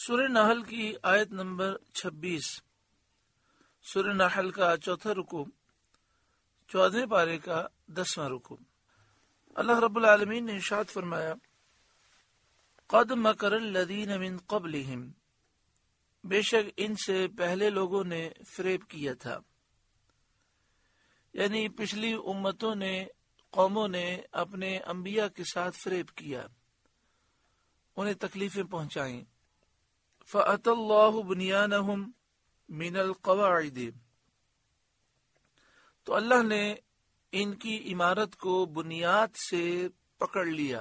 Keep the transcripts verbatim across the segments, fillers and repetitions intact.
سورہ نحل کی آیت نمبر چھبیس، سورہ نحل کا چوتھا رکوع، چودھویں پارے کا دسواں رکوع۔ اللہ رب العالمین نے ارشاد فرمایا، قد مکر الذین من قبلہم، بے شک ان سے پہلے لوگوں نے فریب کیا تھا، یعنی پچھلی امتوں نے، قوموں نے اپنے انبیاء کے ساتھ فریب کیا، انہیں تکلیفیں پہنچائیں۔ فَأَتَى اللَّهُ بُنْيَانَهُمْ مِنَ الْقَوَاعِدِ، تو اللہ نے ان کی عمارت کو بنیاد سے پکڑ لیا۔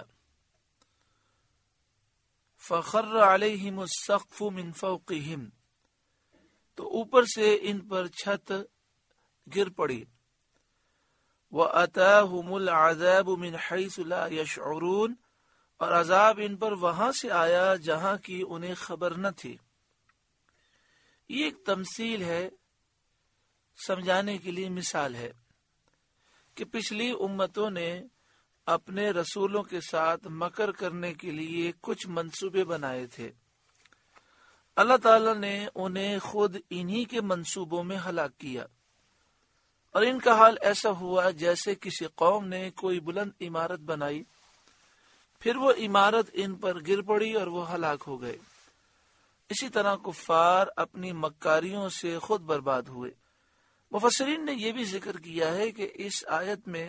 فَخَرَّ عَلَيْهِمُ السَّقْفُ مِنْ فَوْقِهِمْ، تو اوپر سے ان پر چھت گر پڑی۔ وَأَتَاهُمُ الْعَذَابُ مِنْ حَيْثُ لَا يَشْعُرُونَ، اور عذاب ان پر وہاں سے آیا جہاں کی انہیں خبر نہ تھی۔ یہ ایک تمثیل ہے، سمجھانے کے لیے مثال ہے کہ پچھلی امتوں نے اپنے رسولوں کے ساتھ مکر کرنے کے لیے کچھ منصوبے بنائے تھے، اللہ تعالی نے انہیں خود انہی کے منصوبوں میں ہلاک کیا، اور ان کا حال ایسا ہوا جیسے کسی قوم نے کوئی بلند عمارت بنائی، پھر وہ عمارت ان پر گر پڑی اور وہ ہلاک ہو گئے۔ اسی طرح کفار اپنی مکاریوں سے خود برباد ہوئے۔ مفسرین نے یہ بھی ذکر کیا ہے کہ اس آیت میں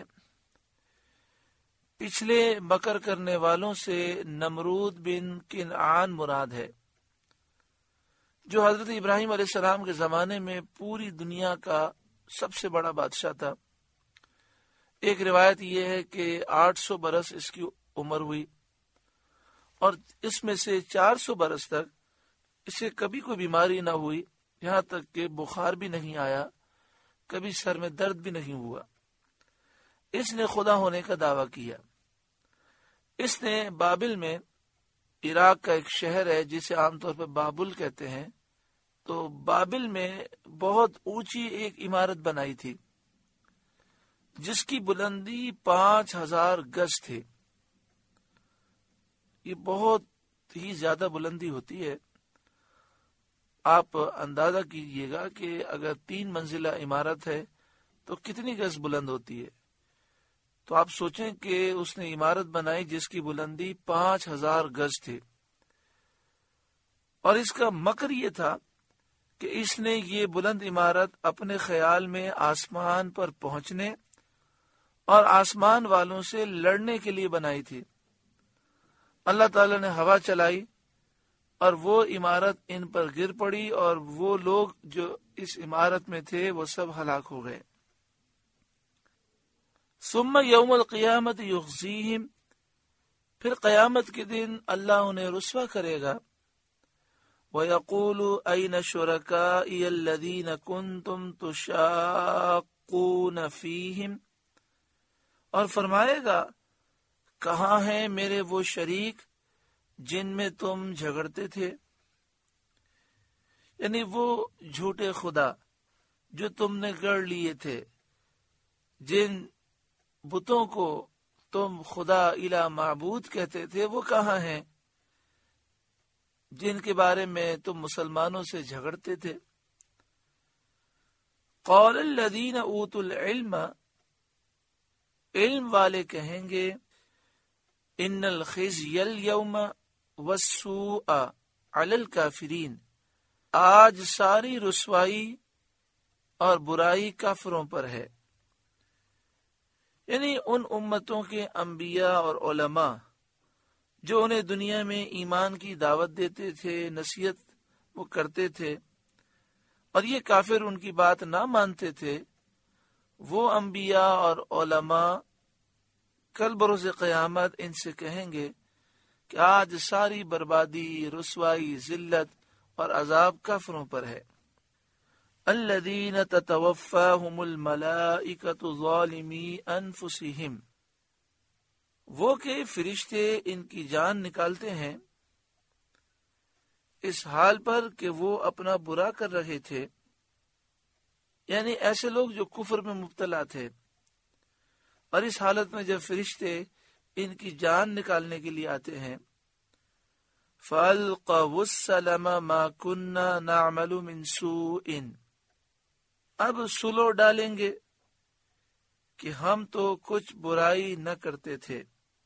پچھلے مکر کرنے والوں سے نمرود بن کنعان مراد ہے، جو حضرت ابراہیم علیہ السلام کے زمانے میں پوری دنیا کا سب سے بڑا بادشاہ تھا۔ ایک روایت یہ ہے کہ آٹھ سو برس اس کی عمر ہوئی، اور اس میں سے چار سو برس تک اسے کبھی کوئی بیماری نہ ہوئی، یہاں تک کہ بخار بھی نہیں آیا، کبھی سر میں درد بھی نہیں ہوا۔ اس نے خدا ہونے کا دعویٰ کیا۔ اس نے بابل میں، عراق کا ایک شہر ہے جسے عام طور پر بابل کہتے ہیں، تو بابل میں بہت اونچی ایک عمارت بنائی تھی جس کی بلندی پانچ ہزار گز تھی۔ یہ بہت ہی زیادہ بلندی ہوتی ہے۔ آپ اندازہ کیجئے گا کہ اگر تین منزلہ عمارت ہے تو کتنی گز بلند ہوتی ہے، تو آپ سوچیں کہ اس نے عمارت بنائی جس کی بلندی پانچ ہزار گز تھی، اور اس کا مکر یہ تھا کہ اس نے یہ بلند عمارت اپنے خیال میں آسمان پر پہنچنے اور آسمان والوں سے لڑنے کے لیے بنائی تھی۔ اللہ تعالی نے ہوا چلائی اور وہ عمارت ان پر گر پڑی، اور وہ لوگ جو اس عمارت میں تھے وہ سب ہلاک ہو گئے۔ ثم یوم القیامت یخزیہم، پھر قیامت کے دن اللہ انہیں رسوا کرے گا۔ وَيَقُولُ أَيْنَ شُرَكَائِيَ الَّذِينَ كُنْتُمْ تُشَاقُّونَ فِيهِمْ، اور فرمائے گا، کہاں ہیں میرے وہ شریک جن میں تم جھگڑتے تھے؟ یعنی وہ جھوٹے خدا جو تم نے گڑھ لیے تھے، جن بتوں کو تم خدا الہ معبود کہتے تھے، وہ کہاں ہیں جن کے بارے میں تم مسلمانوں سے جھگڑتے تھے؟ قال الذین اوتوا العلم، علم والے کہیں گے، ان الخزی اليوم والسوء علی الکافرین، آج ساری رسوائی اور برائی کافروں پر ہے۔ یعنی ان امتوں کے انبیاء اور علماء جو انہیں دنیا میں ایمان کی دعوت دیتے تھے، نصیحت وہ کرتے تھے، اور یہ کافر ان کی بات نہ مانتے تھے، وہ انبیاء اور علماء کل بروز قیامت ان سے کہیں گے کہ آج ساری بربادی، رسوائی، ذلت اور عذاب کافروں پر ہے۔ الذین تتوفاہم الملائکۃ ظالمی انفسہم، وہ کہ فرشتے ان کی جان نکالتے ہیں اس حال پر کہ وہ اپنا برا کر رہے تھے، یعنی ایسے لوگ جو کفر میں مبتلا تھے، اور اس حالت میں جب فرشتے ان کی جان نکالنے کے لیے آتے ہیں فَأَلْقَوُا السَّلَمَ مَا كُنَّا نَعْمَلُ مِنْ سُوءٍ، اب سلو ڈالیں گے کہ ہم تو کچھ برائی نہ کرتے تھے۔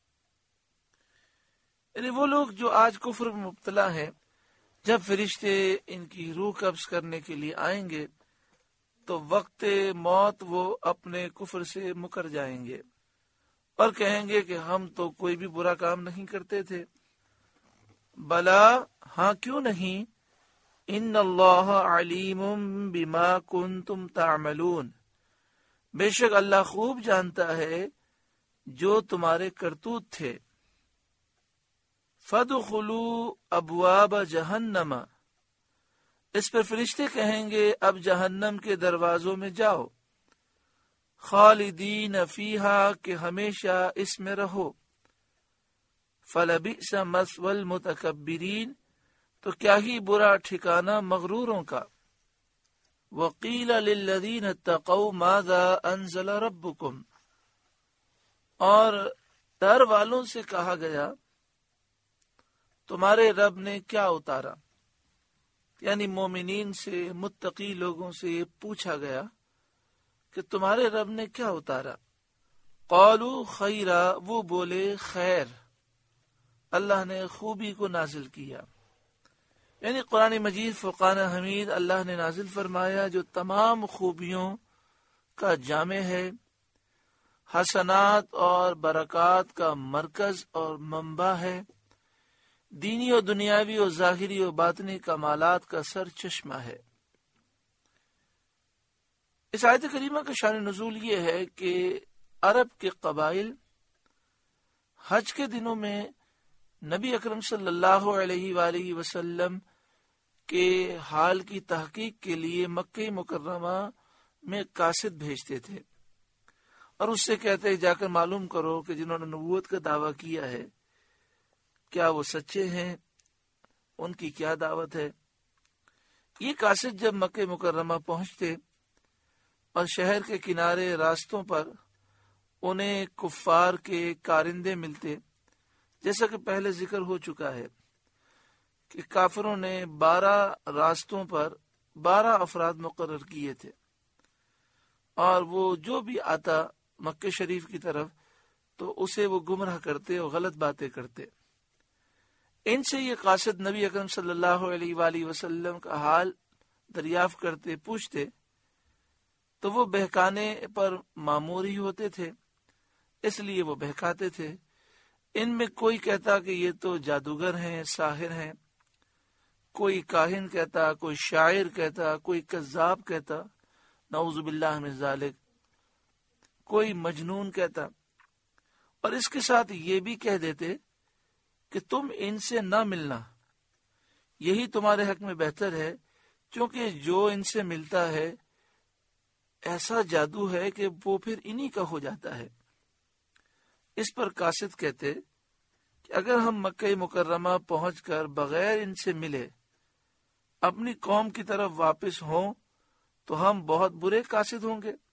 یعنی وہ لوگ جو آج کفر میں مبتلا ہیں، جب فرشتے ان کی روح قبض کرنے کے لیے آئیں گے تو وقت موت وہ اپنے کفر سے مکر جائیں گے اور کہیں گے کہ ہم تو کوئی بھی برا کام نہیں کرتے تھے۔ بلا، ہاں کیوں نہیں، ان اللہ علیم بما کنتم تعملون، بے شک اللہ خوب جانتا ہے جو تمہارے کرتوت تھے۔ فَادْخُلُوا ابواب جہنم، اس پر فرشتے کہیں گے اب جہنم کے دروازوں میں جاؤ، خالدین فیہا، کہ ہمیشہ اس میں رہو، فَلَبِئْسَ مَثْوَى الْمُتَكَبِّرِينَ، تو کیا ہی برا ٹھکانہ مغروروں کا۔ وَقِيلَ لِلَّذِينَ اتَّقَوْا مَاذَا أَنزَلَ رَبُّكُمْ، اور ڈر والوں سے کہا گیا تمہارے رب نے کیا اتارا، یعنی مومنین سے، متقی لوگوں سے یہ پوچھا گیا کہ تمہارے رب نے کیا اتارا۔ قالوا خیرا، وہ بولے خیر، اللہ نے خوبی کو نازل کیا۔ یعنی قرآن مجید فرقان حمید اللہ نے نازل فرمایا جو تمام خوبیوں کا جامع ہے، حسنات اور برکات کا مرکز اور منبع ہے، دینی اور دنیاوی اور ظاہری اور باطنی کمالات کا سر چشمہ ہے۔ اس آیت کریمہ کا شان نزول یہ ہے کہ عرب کے قبائل حج کے دنوں میں نبی اکرم صلی اللہ علیہ وآلہ وسلم کے حال کی تحقیق کے لیے مکہ مکرمہ میں قاصد بھیجتے تھے اور اس سے کہتے جا کر معلوم کرو کہ جنہوں نے نبوت کا دعویٰ کیا ہے کیا وہ سچے ہیں، ان کی کیا دعوت ہے۔ یہ قاصد جب مکہ مکرمہ پہنچتے اور شہر کے کنارے راستوں پر انہیں کفار کے کارندے ملتے، جیسا کہ پہلے ذکر ہو چکا ہے کہ کافروں نے بارہ راستوں پر بارہ افراد مقرر کیے تھے اور وہ جو بھی آتا مکہ شریف کی طرف تو اسے وہ گمراہ کرتے اور غلط باتیں کرتے۔ ان سے یہ قاصد نبی اکرم صلی اللہ علیہ وآلہ وسلم کا حال دریافت کرتے، پوچھتے تو وہ بہکانے پر مامور ہی ہوتے تھے، اس لیے وہ بہکاتے تھے۔ ان میں کوئی کہتا کہ یہ تو جادوگر ہیں، ساحر ہیں، کوئی کاہن کہتا، کوئی شاعر کہتا، کوئی کذاب کہتا، نعوذ باللہ من ذالک، کوئی مجنون کہتا، اور اس کے ساتھ یہ بھی کہہ دیتے کہ تم ان سے نہ ملنا، یہی تمہارے حق میں بہتر ہے، کیونکہ جو ان سے ملتا ہے ایسا جادو ہے کہ وہ پھر انہی کا ہو جاتا ہے۔ اس پر قاصد کہتے کہ اگر ہم مکہ مکرمہ پہنچ کر بغیر ان سے ملے اپنی قوم کی طرف واپس ہوں تو ہم بہت برے قاصد ہوں گے۔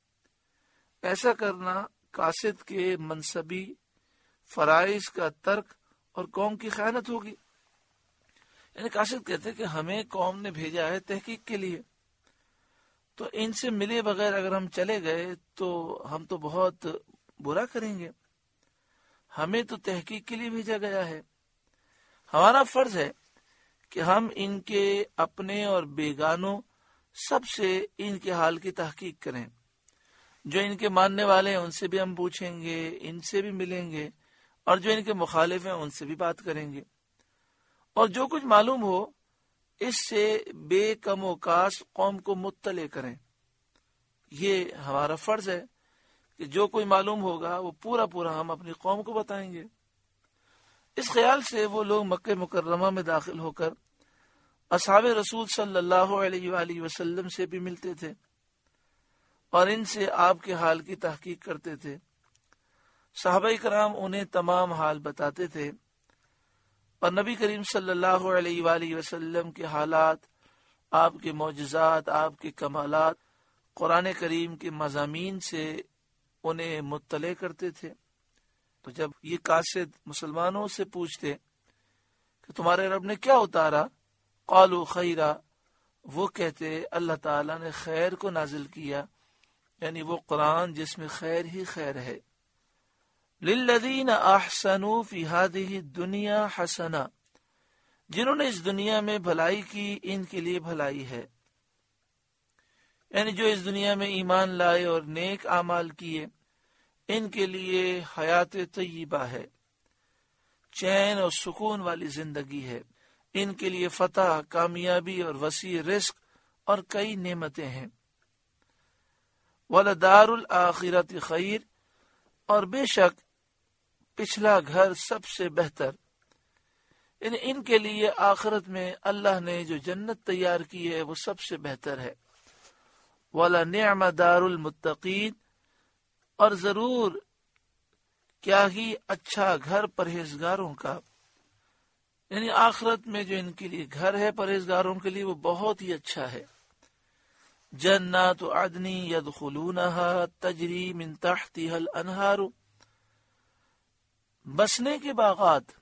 ایسا کرنا قاصد کے منصبی فرائض کا ترک اور قوم کی خیانت ہوگی۔ یعنی قاصد کہتے کہ ہمیں قوم نے بھیجا ہے تحقیق کے لیے، تو ان سے ملے بغیر اگر ہم چلے گئے تو ہم تو بہت برا کریں گے، ہمیں تو تحقیق کے لیے بھیجا گیا ہے۔ ہمارا فرض ہے کہ ہم ان کے اپنے اور بیگانوں سب سے ان کے حال کی تحقیق کریں، جو ان کے ماننے والے ہیں ان سے بھی ہم پوچھیں گے، ان سے بھی ملیں گے، اور جو ان کے مخالف ہیں ان سے بھی بات کریں گے، اور جو کچھ معلوم ہو اس سے بے کم و کاس قوم کو مطلع کریں۔ یہ ہمارا فرض ہے کہ جو کوئی معلوم ہوگا وہ پورا پورا ہم اپنی قوم کو بتائیں گے۔ اس خیال سے وہ لوگ مکہ مکرمہ میں داخل ہو کر اصحاب رسول صلی اللہ علیہ وآلہ وسلم سے بھی ملتے تھے اور ان سے آپ کے حال کی تحقیق کرتے تھے۔ صحابہ کرام انہیں تمام حال بتاتے تھے اور نبی کریم صلی اللہ علیہ وآلہ وسلم کے حالات، آپ کے معجزات، آپ کے کمالات، قرآن کریم کے مضامین سے انہیں مطلع کرتے تھے۔ تو جب یہ قاصد مسلمانوں سے پوچھتے کہ تو تمہارے رب نے کیا اتارا؟ قالوا خیرا، وہ کہتے اللہ تعالیٰ نے خیر کو نازل کیا، یعنی وہ قرآن جس میں خیر ہی خیر ہے۔ للذین احسنوا فی ہذہ الدنیا حسنہ، جنہوں نے اس دنیا میں بھلائی کی ان کے لیے بھلائی ہے، یعنی جو اس دنیا میں ایمان لائے اور نیک اعمال کیے ان کے لیے حیات طیبہ ہے، چین اور سکون والی زندگی ہے، ان کے لیے فتح، کامیابی اور وسیع رزق اور کئی نعمتیں ہیں۔ وَلَدَارُ الْآخِرَةِ خیر، اور بے شک پچھلا گھر سب سے بہتر، یعنی ان کے لیے آخرت میں اللہ نے جو جنت تیار کی ہے وہ سب سے بہتر ہے۔ وَلَنِعْمَ دَارُ الْمُتَّقِينَ، اور ضرور کیا ہی اچھا گھر پرہیزگاروں کا، یعنی آخرت میں جو ان کے لیے گھر ہے پرہیزگاروں کے لیے وہ بہت ہی اچھا ہے۔ جنات عدن یدخلونها تجری من تحتها الانہار، بسنے کے باغات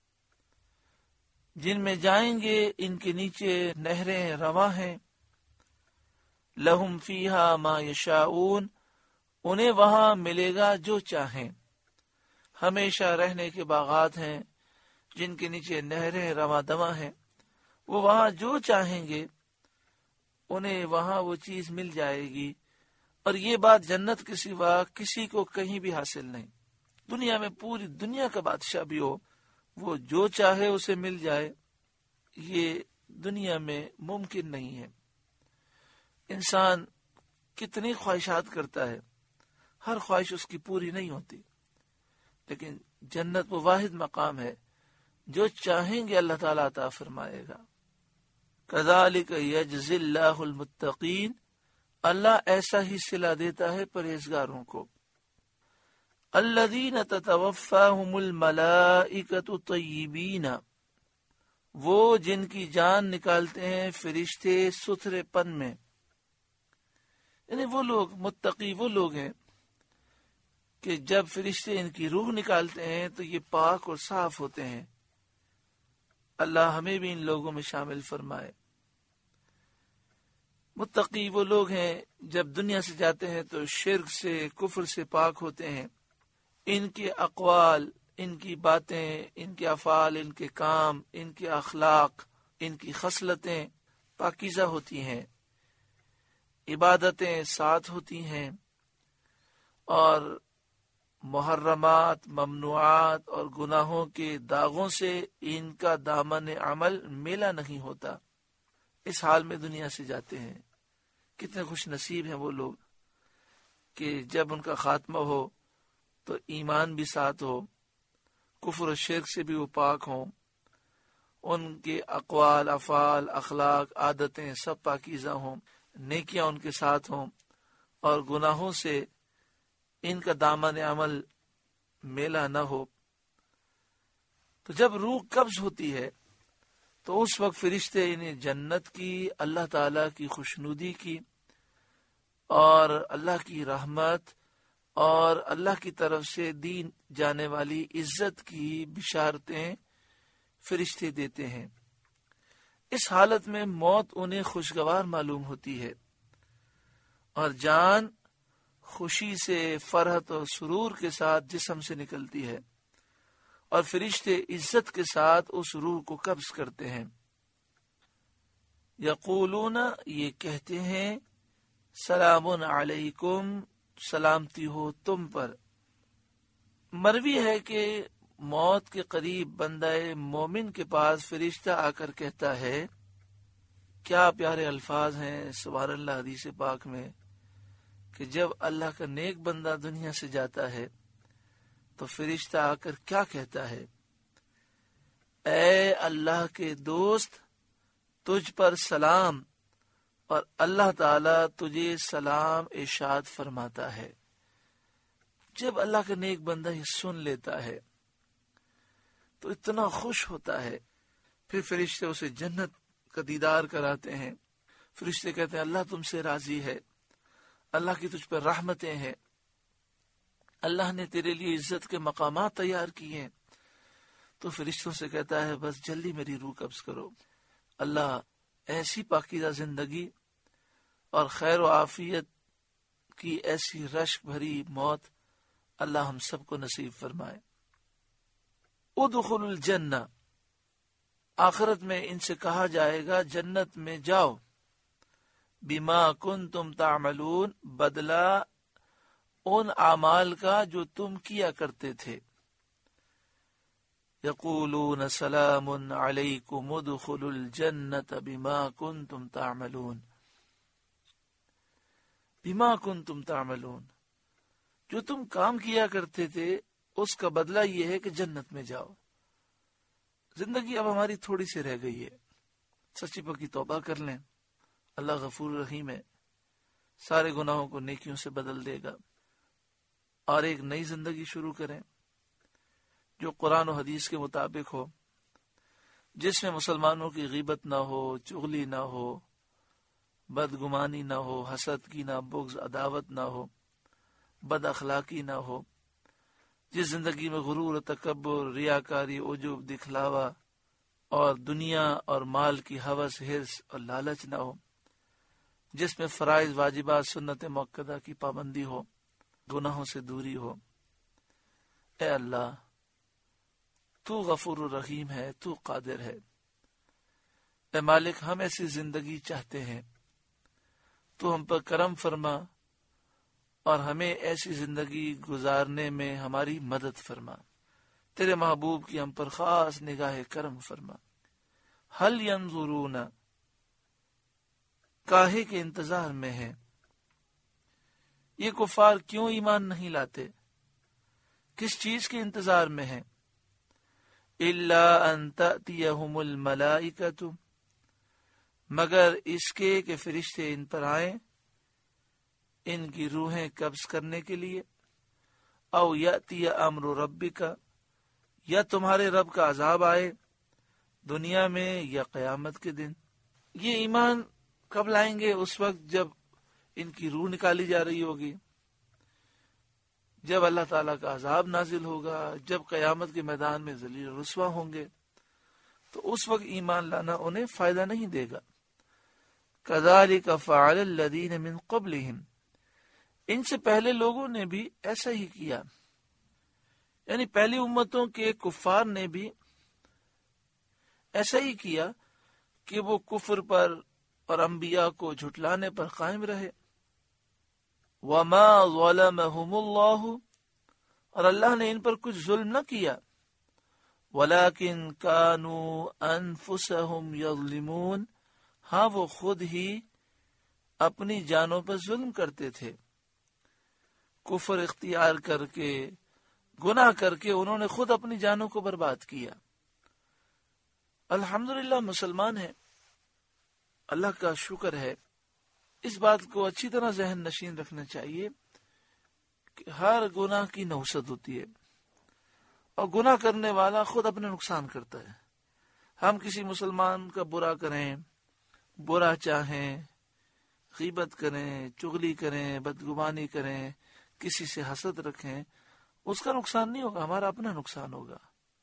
جن میں جائیں گے ان کے نیچے نہریں رواں ہیں۔ لہم فیہا ما یشاؤون، انہیں وہاں ملے گا جو چاہیں، ہمیشہ رہنے کے باغات ہیں جن کے نیچے نہریں رواں دواں ہیں، وہ وہاں جو چاہیں گے انہیں وہاں وہ چیز مل جائے گی۔ اور یہ بات جنت کے سوا کسی کو کہیں بھی حاصل نہیں، دنیا میں پوری دنیا کا بادشاہ بھی ہو وہ جو چاہے اسے مل جائے، یہ دنیا میں ممکن نہیں ہے۔ انسان کتنی خواہشات کرتا ہے، ہر خواہش اس کی پوری نہیں ہوتی، لیکن جنت وہ واحد مقام ہے جو چاہیں گے اللہ تعالیٰ عطا فرمائے گا۔ کذالک یجزی اللہ المتقین، اللہ ایسا ہی صلہ دیتا ہے پرہیزگاروں کو۔ الذین تتوفاہم الملائکۃ طیبین، وہ جن کی جان نکالتے ہیں فرشتے ستھرے پن میں، یعنی وہ لوگ متقی وہ لوگ ہیں کہ جب فرشتے ان کی روح نکالتے ہیں تو یہ پاک اور صاف ہوتے ہیں۔ اللہ ہمیں بھی ان لوگوں میں شامل فرمائے۔ متقی وہ لوگ ہیں جب دنیا سے جاتے ہیں تو شرک سے، کفر سے پاک ہوتے ہیں، ان کے اقوال، ان کی باتیں، ان کے افعال، ان کے کام، ان کے اخلاق، ان کی خصلتیں پاکیزہ ہوتی ہیں، عبادتیں ساتھ ہوتی ہیں، اور محرمات، ممنوعات اور گناہوں کے داغوں سے ان کا دامن عمل میلا نہیں ہوتا۔ اس حال میں دنیا سے جاتے ہیں۔ کتنے خوش نصیب ہیں وہ لوگ کہ جب ان کا خاتمہ ہو تو ایمان بھی ساتھ ہو، کفر و شرک سے بھی وہ پاک ہوں، ان کے اقوال، افعال، اخلاق، عادتیں سب پاکیزہ ہوں، نیکیاں ان کے ساتھ ہوں، اور گناہوں سے ان کا دامن عمل میلا نہ ہو۔ تو جب روح قبض ہوتی ہے تو اس وقت فرشتے انہیں جنت کی، اللہ تعالیٰ کی خوشنودی کی اور اللہ کی رحمت اور اللہ کی طرف سے دی جانے والی عزت کی بشارتیں فرشتے دیتے ہیں۔ اس حالت میں موت انہیں خوشگوار معلوم ہوتی ہے اور جان خوشی سے، فرحت اور سرور کے ساتھ جسم سے نکلتی ہے، اور فرشتے عزت کے ساتھ اس روح کو قبض کرتے ہیں۔ یقولون، یہ کہتے ہیں، سلام علیکم، سلامتی ہو تم پر۔ مروی ہے کہ موت کے قریب بندہ مومن کے پاس فرشتہ آ کر کہتا ہے، کیا پیارے الفاظ ہیں سبحان اللہ حدیث پاک میں، کہ جب اللہ کا نیک بندہ دنیا سے جاتا ہے تو فرشتہ آ کر کیا کہتا ہے، اے اللہ کے دوست، تجھ پر سلام، اور اللہ تعالیٰ تجھے سلام ارشاد فرماتا ہے۔ جب اللہ کا نیک بندہ یہ سن لیتا ہے تو اتنا خوش ہوتا ہے، پھر فرشتے اسے جنت کا دیدار کراتے ہیں۔ فرشتے کہتے ہیں اللہ تم سے راضی ہے، اللہ کی تجھ پر رحمتیں ہیں، اللہ نے تیرے لیے عزت کے مقامات تیار کیے ہیں، تو فرشتوں سے کہتا ہے بس جلدی میری روح قبض کرو۔ اللہ ایسی پاکیزہ زندگی اور خیر و عافیت کی ایسی رشک بھری موت اللہ ہم سب کو نصیب فرمائے۔ ادخلوا الجنہ، آخرت میں ان سے کہا جائے گا جنت میں جاؤ، بما کنتم تعملون، بدلہ ان اعمال کا جو تم کیا کرتے تھے۔ یقولون سلام علیکم ادخلوا الجنة بما کنتم تعملون، بما کنتم تعملون، جو تم کام کیا کرتے تھے اس کا بدلہ یہ ہے کہ جنت میں جاؤ۔ زندگی اب ہماری تھوڑی سی رہ گئی ہے، سچی پکی توبہ کر لیں، اللہ غفور رحیم ہے، سارے گناہوں کو نیکیوں سے بدل دے گا، اور ایک نئی زندگی شروع کریں جو قرآن و حدیث کے مطابق ہو، جس میں مسلمانوں کی غیبت نہ ہو، چغلی نہ ہو، بدگمانی نہ ہو، حسد کی نہ، بغض عداوت نہ ہو، بد اخلاقی نہ ہو، جس زندگی میں غرور، تکبر، ریاکاری، عجب، دکھلاوا اور دنیا اور مال کی ہوس، حرص اور لالچ نہ ہو، جس میں فرائض، واجبات، سنت مؤکدہ کی پابندی ہو، گناہوں سے دوری ہو۔ اے اللہ تو غفور الرحیم ہے، تو قادر ہے۔ اے مالک ہم ایسی زندگی چاہتے ہیں، تو ہم پر کرم فرما اور ہمیں ایسی زندگی گزارنے میں ہماری مدد فرما۔ تیرے محبوب کی ہم پر خاص نگاہ کرم فرما۔ حل ینظرون، کاہے کے انتظار میں ہے، یہ کفار کیوں ایمان نہیں لاتے، کس چیز کے انتظار میں ہیں؟ الا ان تأتیہم الملائکۃ، مگر اس کے کہ فرشتے ان پر آئیں ان کی روحیں قبض کرنے کے لیے، او یأتی امر ربک، یا تمہارے رب کا عذاب آئے دنیا میں یا قیامت کے دن۔ یہ ایمان کب لائیں گے؟ اس وقت جب ان کی روح نکالی جا رہی ہوگی، جب اللہ تعالیٰ کا عذاب نازل ہوگا، جب قیامت کے میدان میں ذلیل و رسوا ہوں گے، تو اس وقت ایمان لانا انہیں فائدہ نہیں دے گا۔ کذالک فعل الذین من قبلہم، ان سے پہلے لوگوں نے بھی ایسا ہی کیا، یعنی پہلی امتوں کے کفار نے بھی ایسا ہی کیا کہ وہ کفر پر اور انبیاء کو جھٹلانے پر قائم رہے۔ وما ظلمهم اللہ، اور اللہ نے ان پر کچھ ظلم نہ کیا، ولکن كانوا انفسهم یظلمون، ہاں وہ خود ہی اپنی جانوں پر ظلم کرتے تھے، کفر اختیار کر کے، گناہ کر کے انہوں نے خود اپنی جانوں کو برباد کیا۔ الحمدللہ مسلمان ہیں، اللہ کا شکر ہے۔ اس بات کو اچھی طرح ذہن نشین رکھنا چاہیے کہ ہر گناہ کی نحوست ہوتی ہے، اور گناہ کرنے والا خود اپنا نقصان کرتا ہے۔ ہم کسی مسلمان کا برا کریں، برا چاہیں، غیبت کریں، چغلی کریں، بدگمانی کریں، کسی سے حسد رکھیں، اس کا نقصان نہیں ہوگا، ہمارا اپنا نقصان ہوگا۔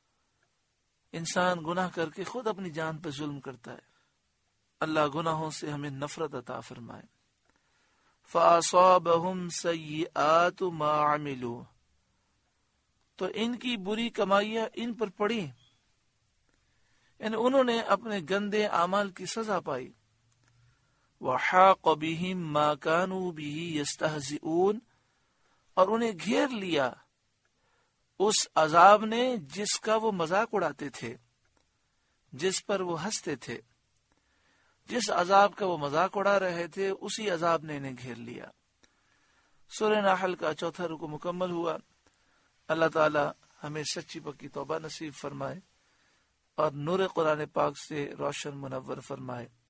انسان گناہ کر کے خود اپنی جان پر ظلم کرتا ہے۔ اللہ گناہوں سے ہمیں نفرت عطا فرمائے۔ فَأَصَابَهُمْ سَيِّئَاتُ مَا عَمِلُوا، تو ان کی بری کمائیاں ان پر پڑی، یعنی انہوں نے اپنے گندے اعمال کی سزا پائی۔ وَحَاقَ بِهِمْ مَا كَانُوا بِهِ يَسْتَهْزِئُونَ، اور انہیں گھیر لیا اس عذاب نے جس کا وہ مذاق اڑاتے تھے، جس پر وہ ہنستے تھے، جس عذاب کا وہ مذاق اڑا رہے تھے اسی عذاب نے انہیں گھیر لیا۔ سورہ نحل کا چوتھا رکو مکمل ہوا۔ اللہ تعالی ہمیں سچی پکی توبہ نصیب فرمائے اور نور قرآن پاک سے روشن منور فرمائے۔